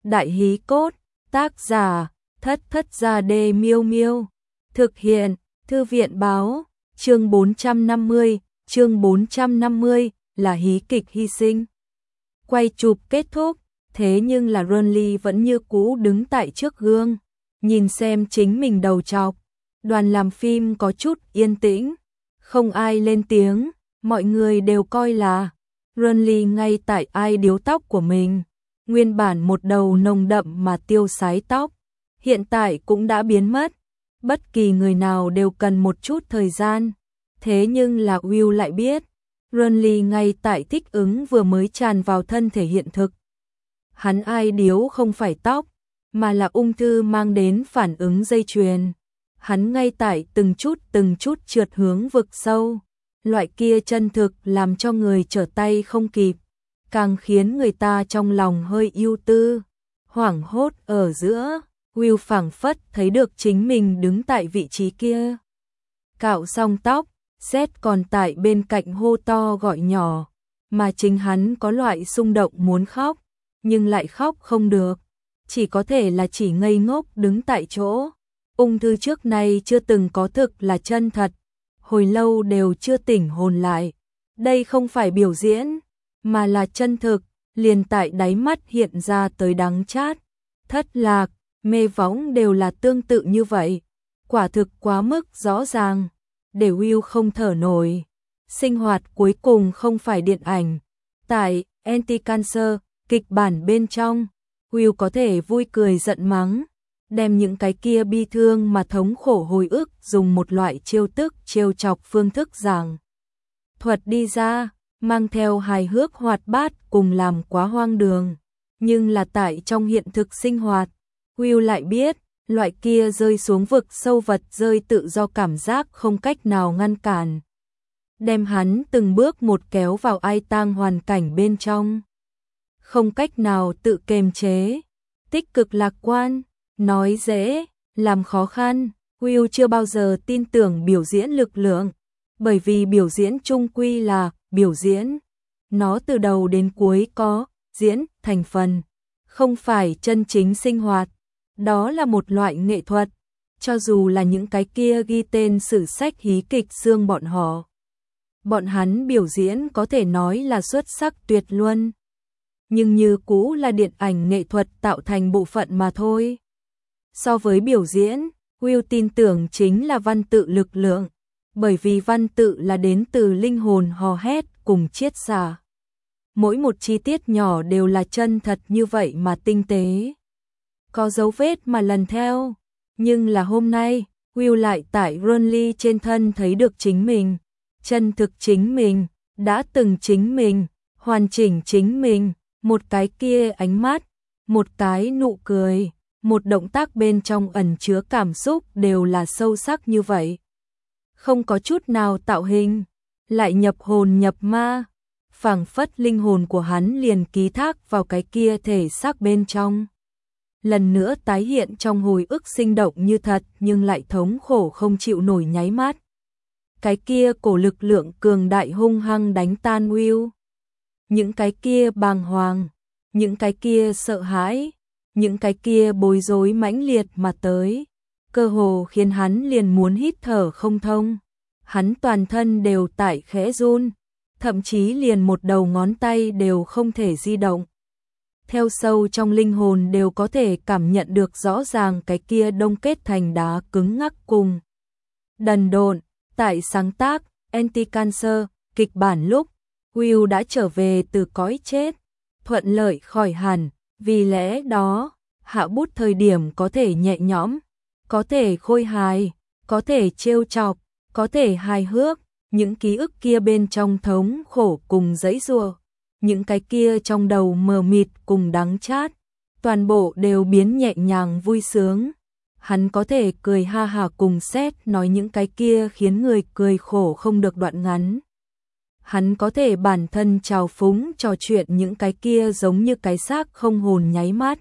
Đại hí cốt, tác giả, Thất Thất Gia Đê Miêu Miêu. Thực hiện, Thư viện báo, chương 450 là hí kịch hy sinh. Quay chụp kết thúc, thế nhưng là Ronly vẫn như cũ đứng tại trước gương, nhìn xem chính mình đầu trọc. Đoàn làm phim có chút yên tĩnh, không ai lên tiếng, mọi người đều coi là Ronly ngay tại ai điếu tóc của mình. Nguyên bản một đầu nồng đậm mà tiêu sái tóc, hiện tại cũng đã biến mất. Bất kỳ người nào đều cần một chút thời gian. Thế nhưng là Will lại biết, Ronly ngay tại thích ứng vừa mới tràn vào thân thể hiện thực. Hắn ai điếu không phải tóc, mà là ung thư mang đến phản ứng dây chuyền. Hắn ngay tại từng chút trượt hướng vực sâu. Loại kia chân thực làm cho người trở tay không kịp, càng khiến người ta trong lòng hơi ưu tư. Hoảng hốt ở giữa, Will phảng phất thấy được chính mình đứng tại vị trí kia. Cạo xong tóc, Seth còn tại bên cạnh hô to gọi nhỏ, mà chính hắn có loại xung động muốn khóc, nhưng lại khóc không được, chỉ có thể là chỉ ngây ngốc đứng tại chỗ. Ung thư trước nay chưa từng có thực là chân thật, hồi lâu đều chưa tỉnh hồn lại. Đây không phải biểu diễn, mà là chân thực, liền tại đáy mắt hiện ra tới đắng chát, thất lạc, mê võng đều là tương tự như vậy. Quả thực quá mức rõ ràng, để Will không thở nổi. Sinh hoạt cuối cùng không phải điện ảnh. Tại Anti-Cancer, kịch bản bên trong, Will có thể vui cười giận mắng, đem những cái kia bi thương mà thống khổ hồi ức dùng một loại trêu tức trêu chọc phương thức giảng thuật đi ra, mang theo hài hước hoạt bát cùng làm quá hoang đường. Nhưng là tại trong hiện thực sinh hoạt, Will lại biết, loại kia rơi xuống vực sâu vật rơi tự do cảm giác không cách nào ngăn cản. Đem hắn từng bước một kéo vào ai tang hoàn cảnh bên trong. Không cách nào tự kiềm chế, tích cực lạc quan, nói dễ, làm khó khăn. Will chưa bao giờ tin tưởng biểu diễn lực lượng, bởi vì biểu diễn chung quy là biểu diễn. Nó từ đầu đến cuối có diễn thành phần, không phải chân chính sinh hoạt. Đó là một loại nghệ thuật, cho dù là những cái kia ghi tên sử sách hí kịch xương bọn hắn biểu diễn có thể nói là xuất sắc tuyệt luân, nhưng như cũ là điện ảnh nghệ thuật tạo thành bộ phận mà thôi. So với biểu diễn, Will tin tưởng chính là văn tự lực lượng, bởi vì văn tự là đến từ linh hồn hò hét cùng chiết xả. Mỗi một chi tiết nhỏ đều là chân thật như vậy mà tinh tế, có dấu vết mà lần theo. Nhưng là hôm nay, Will lại tại Ronly trên thân thấy được chính mình, chân thực chính mình, đã từng chính mình, hoàn chỉnh chính mình. Một cái kia ánh mắt, một cái nụ cười, một động tác bên trong ẩn chứa cảm xúc đều là sâu sắc như vậy. Không có chút nào tạo hình, lại nhập hồn nhập ma, phảng phất linh hồn của hắn liền ký thác vào cái kia thể xác bên trong. Lần nữa tái hiện trong hồi ức sinh động như thật nhưng lại thống khổ không chịu nổi nháy mắt. Cái kia cổ lực lượng cường đại hung hăng đánh tan Will. Những cái kia bàng hoàng, những cái kia sợ hãi, những cái kia bối rối mãnh liệt mà tới, cơ hồ khiến hắn liền muốn hít thở không thông. Hắn toàn thân đều tại khẽ run, thậm chí liền một đầu ngón tay đều không thể di động. Theo sâu trong linh hồn đều có thể cảm nhận được rõ ràng cái kia đông kết thành đá cứng ngắc cùng đần độn. Tại sáng tác Anti-Cancer, kịch bản lúc, Will đã trở về từ cõi chết, thuận lợi khỏi hẳn, vì lẽ đó, hạ bút thời điểm có thể nhẹ nhõm, có thể khôi hài, có thể trêu chọc, có thể hài hước, những ký ức kia bên trong thống khổ cùng giãy giụa, những cái kia trong đầu mờ mịt cùng đắng chát, toàn bộ đều biến nhẹ nhàng vui sướng. Hắn có thể cười ha hả cùng Seth nói những cái kia khiến người cười khổ không được đoạn ngắn. Hắn có thể bản thân trào phúng trò chuyện những cái kia giống như cái xác không hồn nháy mắt.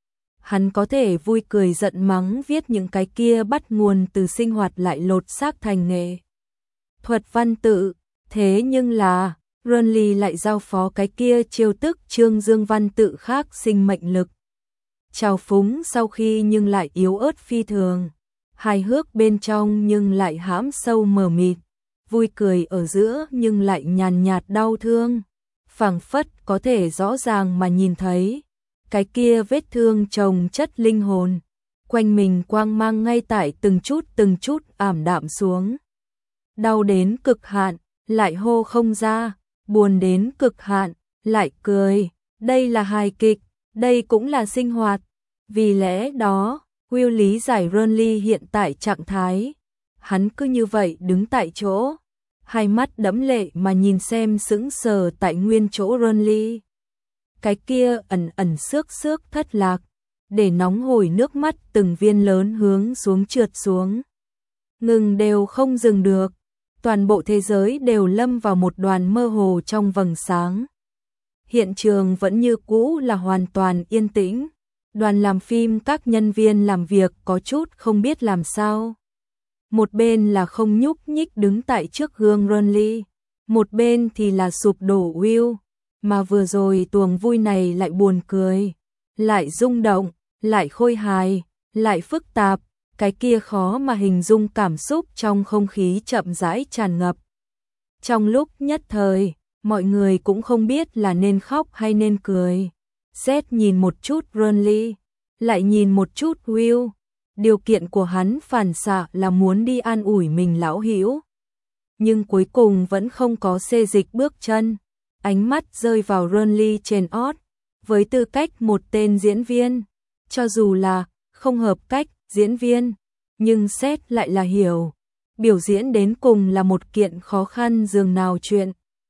Hắn có thể vui cười giận mắng viết những cái kia bắt nguồn từ sinh hoạt lại lột xác thành nghệ thuật văn tự. Thế nhưng là, Ronly lại giao phó cái kia chiêu tức trương dương văn tự khác sinh mệnh lực. trào phúng sau khi nhưng lại yếu ớt phi thường, hài hước bên trong nhưng lại hãm sâu mờ mịt, vui cười ở giữa nhưng lại nhàn nhạt đau thương, phảng phất có thể rõ ràng mà nhìn thấy. Cái kia vết thương chồng chất linh hồn, quanh mình quang mang ngay tại từng chút ảm đạm xuống. Đau đến cực hạn, lại hô không ra, buồn đến cực hạn, lại cười. Đây là hài kịch, đây cũng là sinh hoạt. Vì lẽ đó, Will lý giải Ronly hiện tại trạng thái. Hắn cứ như vậy đứng tại chỗ, hai mắt đẫm lệ mà nhìn xem sững sờ tại nguyên chỗ Ronly. Cái kia ẩn ẩn xước thất lạc, để nóng hổi nước mắt từng viên lớn hướng xuống trượt xuống. Ngừng đều không dừng được, toàn bộ thế giới đều lâm vào một đoàn mơ hồ trong vầng sáng. Hiện trường vẫn như cũ là hoàn toàn yên tĩnh, đoàn làm phim các nhân viên làm việc có chút không biết làm sao. Một bên là không nhúc nhích đứng tại trước gương Ronly, một bên thì là sụp đổ Will. Mà vừa rồi tuồng vui này lại buồn cười, lại rung động, lại khôi hài, lại phức tạp, cái kia khó mà hình dung cảm xúc trong không khí chậm rãi tràn ngập. Trong lúc nhất thời, mọi người cũng không biết là nên khóc hay nên cười. Seth nhìn một chút Ronly, lại nhìn một chút Will. Điều kiện của hắn phản xạ là muốn đi an ủi mình lão hữu, nhưng cuối cùng vẫn không có xê dịch bước chân. Ánh mắt rơi vào Ronly trên Oz, với tư cách một tên diễn viên, cho dù là không hợp cách diễn viên, nhưng Seth lại là hiểu, biểu diễn đến cùng là một kiện khó khăn dường nào chuyện.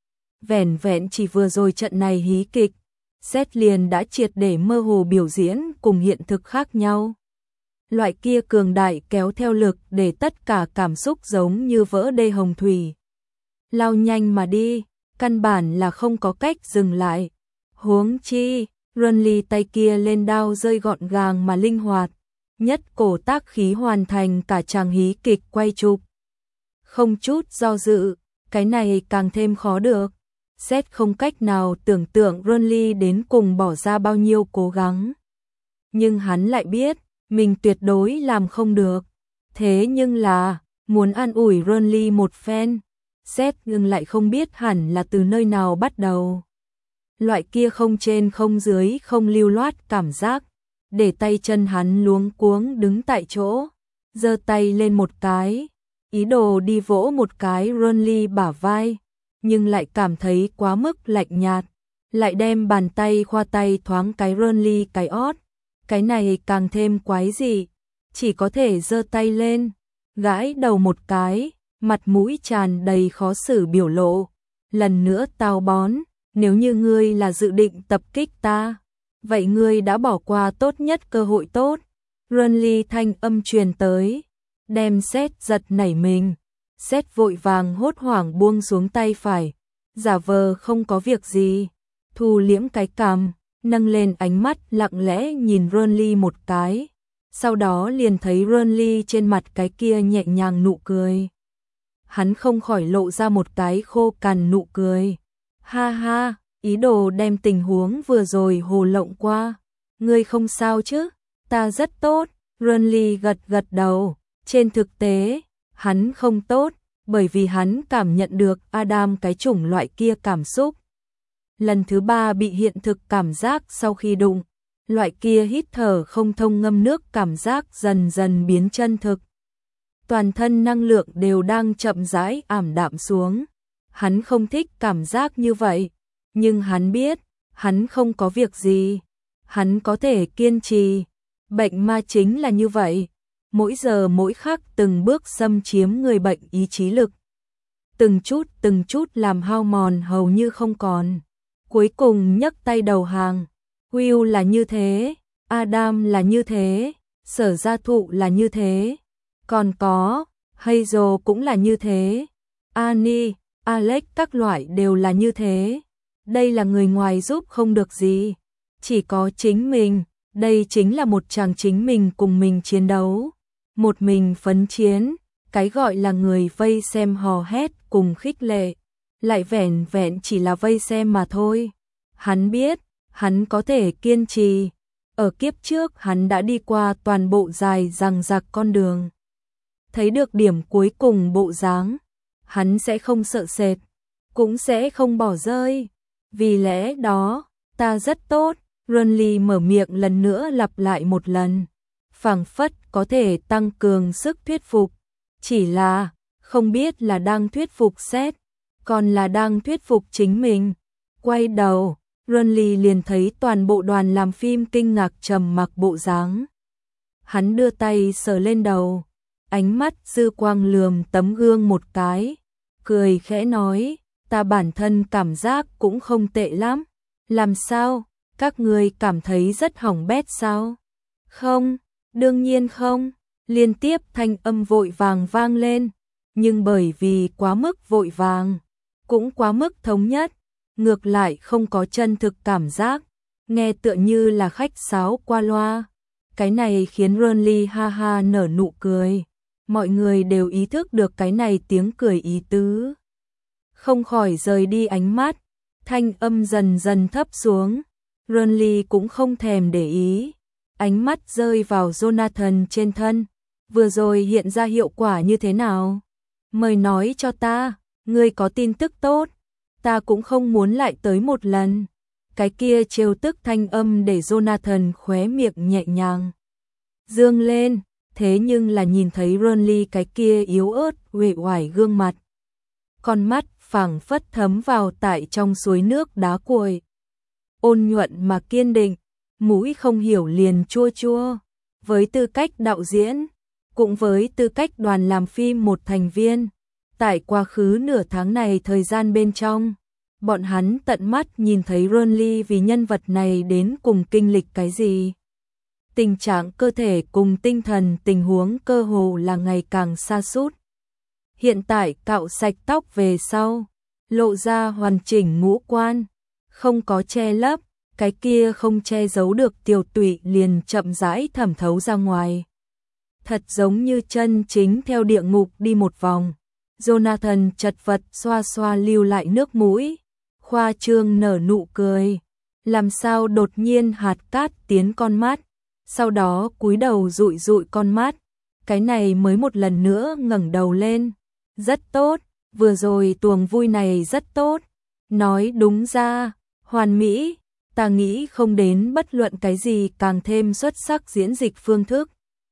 Vẻn vẹn chỉ vừa rồi trận này hí kịch, Seth liền đã triệt để mơ hồ biểu diễn cùng hiện thực khác nhau. Loại kia cường đại kéo theo lực để tất cả cảm xúc giống như vỡ đê hồng thủy, lao nhanh mà đi, căn bản là không có cách dừng lại. Huống chi, Ronly tay kia lên đao rơi gọn gàng mà linh hoạt, nhất cổ tác khí hoàn thành cả chàng hí kịch quay chụp. Không chút do dự, cái này càng thêm khó được. Seth không cách nào tưởng tượng Ronly đến cùng bỏ ra bao nhiêu cố gắng. Nhưng hắn lại biết, mình tuyệt đối làm không được. Thế nhưng là, muốn an ủi Ronly một phen, Seth nhưng lại không biết hẳn là từ nơi nào bắt đầu. Loại kia không trên không dưới không lưu loát cảm giác, để tay chân hắn luống cuống đứng tại chỗ, giơ tay lên một cái, ý đồ đi vỗ một cái Ronly bả vai, nhưng lại cảm thấy quá mức lạnh nhạt, lại đem bàn tay khoa tay thoáng cái Ronly cái ót, cái này càng thêm quái dị, chỉ có thể giơ tay lên, gãi đầu một cái, mặt mũi tràn đầy khó xử biểu lộ, lần nữa tao bón, nếu như ngươi là dự định tập kích ta, vậy ngươi đã bỏ qua tốt nhất cơ hội tốt. Ronly thanh âm truyền tới, đem Seth giật nảy mình. Seth vội vàng hốt hoảng buông xuống tay phải, giả vờ không có việc gì, thu liễm cái cằm, nâng lên ánh mắt lặng lẽ nhìn Ronly một cái, sau đó liền thấy Ronly trên mặt cái kia nhẹ nhàng nụ cười. Hắn không khỏi lộ ra một cái khô cằn nụ cười. Ha ha, ý đồ đem tình huống vừa rồi hồ lộng qua. Ngươi không sao chứ? Ta rất tốt. Ronly gật gật đầu. Trên thực tế, hắn không tốt, bởi vì hắn cảm nhận được Adam cái chủng loại kia cảm xúc. Lần thứ 3 bị hiện thực cảm giác sau khi đụng, loại kia hít thở không thông ngâm nước cảm giác dần dần biến chân thực. Toàn thân năng lượng đều đang chậm rãi ảm đạm xuống. Hắn không thích cảm giác như vậy, nhưng hắn biết, hắn không có việc gì. Hắn có thể kiên trì. Bệnh ma chính là như vậy. Mỗi giờ mỗi khắc từng bước xâm chiếm người bệnh ý chí lực. Từng chút làm hao mòn hầu như không còn. Cuối cùng nhấc tay đầu hàng. Will là như thế, Adam là như thế, Sở Gia Thụ là như thế. Còn có, Hazel cũng là như thế. Annie, Alex các loại đều là như thế. Đây là người ngoài giúp không được gì. Chỉ có chính mình, đây chính là một chàng chính mình cùng mình chiến đấu. Một mình phấn chiến, cái gọi là người vây xem hò hét cùng khích lệ. Lại vẻn vẹn chỉ là vây xem mà thôi. Hắn biết, hắn có thể kiên trì. Ở kiếp trước hắn đã đi qua toàn bộ dài dằng dặc con đường. Thấy được điểm cuối cùng bộ dáng, hắn sẽ không sợ sệt, cũng sẽ không bỏ rơi. Vì lẽ đó, ta rất tốt, Renly mở miệng lần nữa lặp lại một lần. Phảng phất có thể tăng cường sức thuyết phục. Chỉ là, không biết là đang thuyết phục Seth, còn là đang thuyết phục chính mình. Quay đầu, Renly liền thấy toàn bộ đoàn làm phim kinh ngạc trầm mặc bộ dáng. Hắn đưa tay sờ lên đầu, ánh mắt dư quang lườm tấm gương một cái, cười khẽ nói, ta bản thân cảm giác cũng không tệ lắm. Làm sao, các ngươi cảm thấy rất hỏng bét sao? Không, đương nhiên không. Liên tiếp thanh âm vội vàng vang lên, nhưng bởi vì quá mức vội vàng, cũng quá mức thống nhất, ngược lại không có chân thực cảm giác, nghe tựa như là khách sáo qua loa. Cái này khiến Renly ha ha nở nụ cười, mọi người đều ý thức được cái này tiếng cười ý tứ. Không khỏi rời đi ánh mắt, thanh âm dần dần thấp xuống, Renly cũng không thèm để ý, ánh mắt rơi vào Jonathan trên thân. Vừa rồi hiện ra hiệu quả như thế nào? Mời nói cho ta, ngươi có tin tức tốt, ta cũng không muốn lại tới một lần. Cái kia trêu tức thanh âm để Jonathan khóe miệng nhẹ nhàng dương lên, thế nhưng là nhìn thấy Renly cái kia yếu ớt uể oải gương mặt. Con mắt phảng phất thấm vào tại trong suối nước đá cuội. Ôn nhuận mà kiên định, mũi không hiểu liền chua chua. Với tư cách đạo diễn, cũng với tư cách đoàn làm phim một thành viên, tại quá khứ nửa tháng này thời gian bên trong, bọn hắn tận mắt nhìn thấy Renly vì nhân vật này đến cùng kinh lịch cái gì. Tình trạng cơ thể cùng tinh thần tình huống cơ hồ là ngày càng sa sút. Hiện tại cạo sạch tóc về sau, lộ ra hoàn chỉnh ngũ quan, không có che lấp, cái kia không che giấu được tiểu tụy liền chậm rãi thẩm thấu ra ngoài. Thật giống như chân chính theo địa ngục đi một vòng. Jonathan chật vật xoa xoa lưu lại nước mũi, khoa trương nở nụ cười. Làm sao đột nhiên hạt cát tiến con mắt, sau đó cúi đầu dụi dụi con mắt, cái này mới một lần nữa ngẩng đầu lên. Rất tốt, vừa rồi tuồng vui này rất tốt. Nói đúng ra, hoàn mỹ, ta nghĩ không đến bất luận cái gì càng thêm xuất sắc diễn dịch phương thức.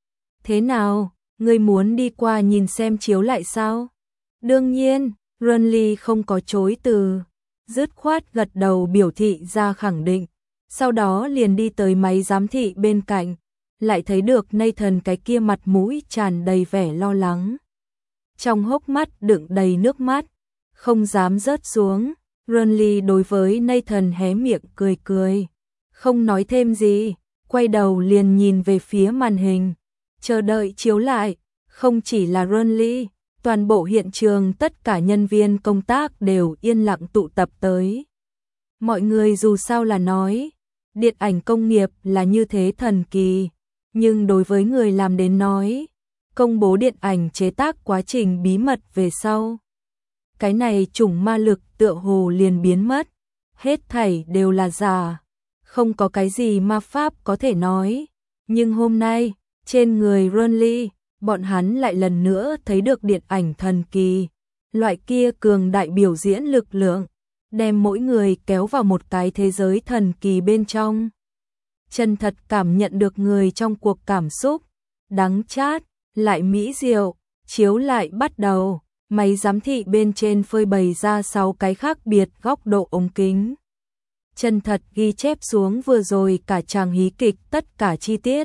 Thế nào, ngươi muốn đi qua nhìn xem chiếu lại sao? Đương nhiên, Renly không có chối từ, dứt khoát gật đầu biểu thị ra khẳng định, sau đó liền đi tới máy giám thị bên cạnh, lại thấy được Nathan cái kia mặt mũi tràn đầy vẻ lo lắng. Trong hốc mắt đựng đầy nước mắt, không dám rớt xuống, Renly đối với Nathan hé miệng cười cười, không nói thêm gì, quay đầu liền nhìn về phía màn hình, chờ đợi chiếu lại. Không chỉ là Renly, toàn bộ hiện trường tất cả nhân viên công tác đều yên lặng tụ tập tới. Mọi người dù sao là nói, điện ảnh công nghiệp là như thế thần kỳ, nhưng đối với người làm đến nói, công bố điện ảnh chế tác quá trình bí mật về sau. Cái này chủng ma lực tựa hồ liền biến mất, hết thảy đều là giả, không có cái gì ma pháp có thể nói. Nhưng hôm nay, trên người Renly, bọn hắn lại lần nữa thấy được điện ảnh thần kỳ, loại kia cường đại biểu diễn lực lượng, đem mỗi người kéo vào một cái thế giới thần kỳ bên trong. Chân thật cảm nhận được người trong cuộc cảm xúc, đắng chát, lại mỹ diệu, chiếu lại bắt đầu, máy giám thị bên trên phơi bày ra 6 cái khác biệt góc độ ống kính. Chân thật ghi chép xuống vừa rồi cả chàng hí kịch tất cả chi tiết.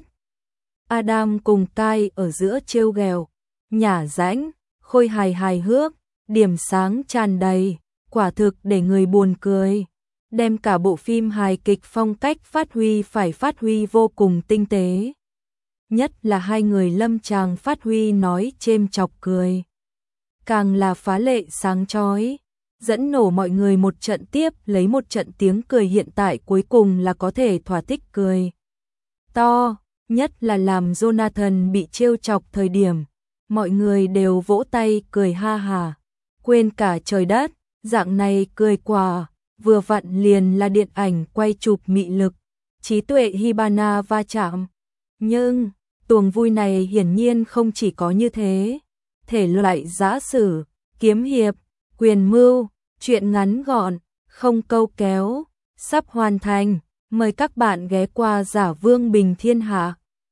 Adam cùng Kai ở giữa trêu ghẹo, nhả rãnh, khôi hài hài hước, điểm sáng tràn đầy, quả thực để người buồn cười. Đem cả bộ phim hài kịch phong cách phát huy vô cùng tinh tế. Nhất là hai người lâm tràng phát huy nói chêm chọc cười. Càng là phá lệ sáng chói, dẫn nổ mọi người một trận tiếp lấy một trận tiếng cười hiện tại cuối cùng là có thể thỏa thích cười to. Nhất là làm Jonathan bị trêu chọc thời điểm, mọi người đều vỗ tay cười ha hà, quên cả trời đất, dạng này cười quả, vừa vặn liền là điện ảnh quay chụp mị lực, trí tuệ Hibana va chạm. Nhưng, tuồng vui này hiển nhiên không chỉ có như thế. Thể loại giã sử, kiếm hiệp, quyền mưu, truyện ngắn gọn, không câu kéo, sắp hoàn thành. Mời các bạn ghé qua Giả Vương Bình Thiên Hạ.